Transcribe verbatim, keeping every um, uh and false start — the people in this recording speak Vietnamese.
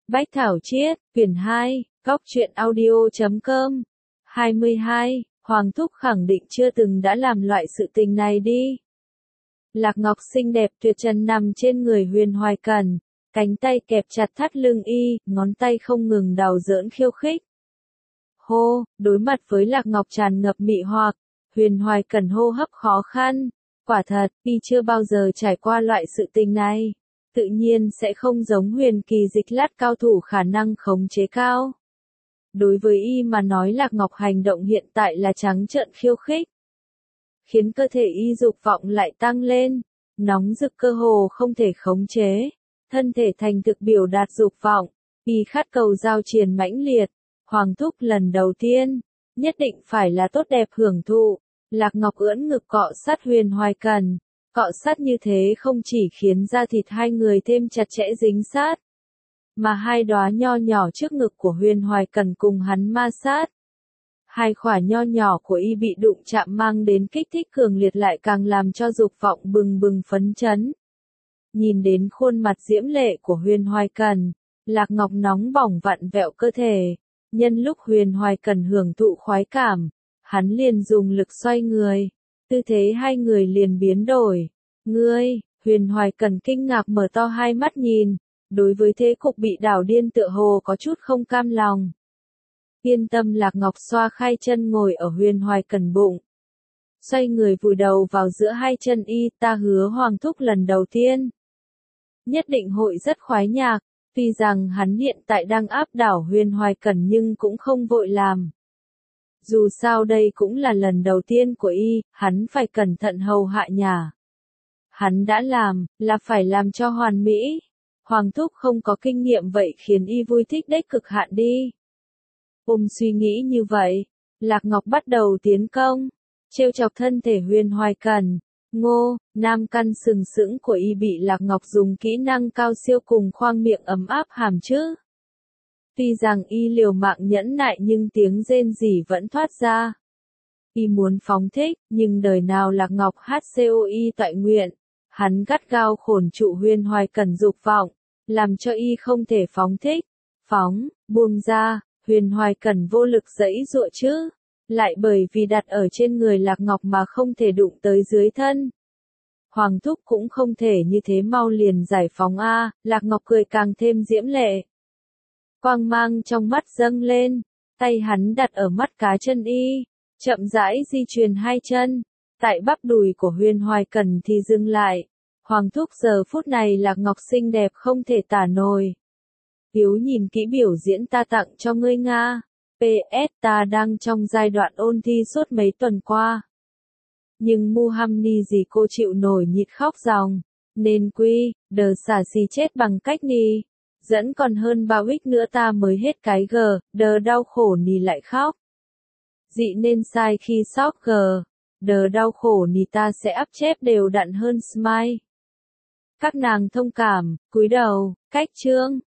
Bách Thảo Chiết, quyển hai, góc truyện audio chấm com. hai mươi hai, Hoàng Thúc khẳng định chưa từng đã làm loại sự tình này đi. Lạc Ngọc xinh đẹp tuyệt trần nằm trên người Huyền Hoài Cẩn, cánh tay kẹp chặt thắt lưng y, ngón tay không ngừng đào giỡn khiêu khích. Hô, đối mặt với Lạc Ngọc tràn ngập mị hoặc, Huyền Hoài Cẩn hô hấp khó khăn. Quả thật, y chưa bao giờ trải qua loại sự tình này. Tự nhiên sẽ không giống Huyền Kỳ Dịch Lát cao thủ khả năng khống chế cao. Đối với y mà nói Lạc Ngọc hành động hiện tại là trắng trợn khiêu khích. Khiến cơ thể y dục vọng lại tăng lên, nóng rực cơ hồ không thể khống chế. Thân thể thành thực biểu đạt dục vọng, y khát cầu giao triền mãnh liệt. Hoàng Thúc lần đầu tiên, nhất định phải là tốt đẹp hưởng thụ. Lạc Ngọc ưỡn ngực cọ sát Huyền Hoài Cẩn. Cọ sát như thế không chỉ khiến da thịt hai người thêm chặt chẽ dính sát, mà hai đóa nho nhỏ trước ngực của Huyền Hoài Cẩn cùng hắn ma sát. Hai khỏa nho nhỏ của y bị đụng chạm mang đến kích thích cường liệt lại càng làm cho dục vọng bừng bừng phấn chấn. Nhìn đến khuôn mặt diễm lệ của Huyền Hoài Cẩn, Lạc Ngọc nóng bỏng vặn vẹo cơ thể. Nhân lúc Huyền Hoài Cẩn hưởng thụ khoái cảm, hắn liền dùng lực xoay người. Tư thế hai người liền biến đổi. Ngươi, Huyền Hoài Cẩn kinh ngạc mở to hai mắt nhìn, đối với thế cục bị đảo điên tựa hồ có chút không cam lòng. Yên tâm, Lạc Ngọc xoa khai chân ngồi ở Huyền Hoài Cẩn bụng. Xoay người vùi đầu vào giữa hai chân y, ta hứa Hoàng Thúc lần đầu tiên. Nhất định hội rất khoái nhạc, tuy rằng hắn hiện tại đang áp đảo Huyền Hoài Cẩn nhưng cũng không vội làm. Dù sao đây cũng là lần đầu tiên của y, hắn phải cẩn thận hầu hạ nhà. Hắn đã làm, là phải làm cho hoàn mỹ. Hoàng Thúc không có kinh nghiệm vậy khiến y vui thích đếch cực hạn đi. Ôm suy nghĩ như vậy, Lạc Ngọc bắt đầu tiến công, trêu chọc thân thể Huyền Hoài Cẩn. Ngô, nam căn sừng sững của y bị Lạc Ngọc dùng kỹ năng cao siêu cùng khoang miệng ấm áp hàm chứ. Tuy rằng y liều mạng nhẫn nại nhưng tiếng rên rỉ vẫn thoát ra. Y muốn phóng thích, nhưng đời nào Lạc Ngọc hát co y toại nguyện. Hắn gắt gao khổn trụ Huyền Hoài Cẩn dục vọng, làm cho y không thể phóng thích. Phóng, buông ra, Huyền Hoài Cẩn vô lực giãy giụa chứ. Lại bởi vì đặt ở trên người Lạc Ngọc mà không thể đụng tới dưới thân. Hoàng Thúc cũng không thể như thế mau liền giải phóng a. Lạc Ngọc cười càng thêm diễm lệ. Quang mang trong mắt dâng lên, tay hắn đặt ở mắt cá chân y, chậm rãi di chuyển hai chân, tại bắp đùi của Huyền Hoài Cẩn thì dừng lại. Hoàng Thúc giờ phút này Lạc Ngọc xinh đẹp không thể tả nổi. Hiếu nhìn kỹ biểu diễn ta tặng cho ngươi Nga. pê ét ta đang trong giai đoạn ôn thi suốt mấy tuần qua. Nhưng Muhamni gì cô chịu nổi nhịn khóc ròng, nên quy, đờ xả xì chết bằng cách nì. Dẫn còn hơn bao ích nữa ta mới hết cái gờ, đờ đau khổ nì lại khóc. Dị nên sai khi sóc gờ, đờ đau khổ nì ta sẽ áp chép đều đặn hơn smile. Các nàng thông cảm, cúi đầu, cách chương.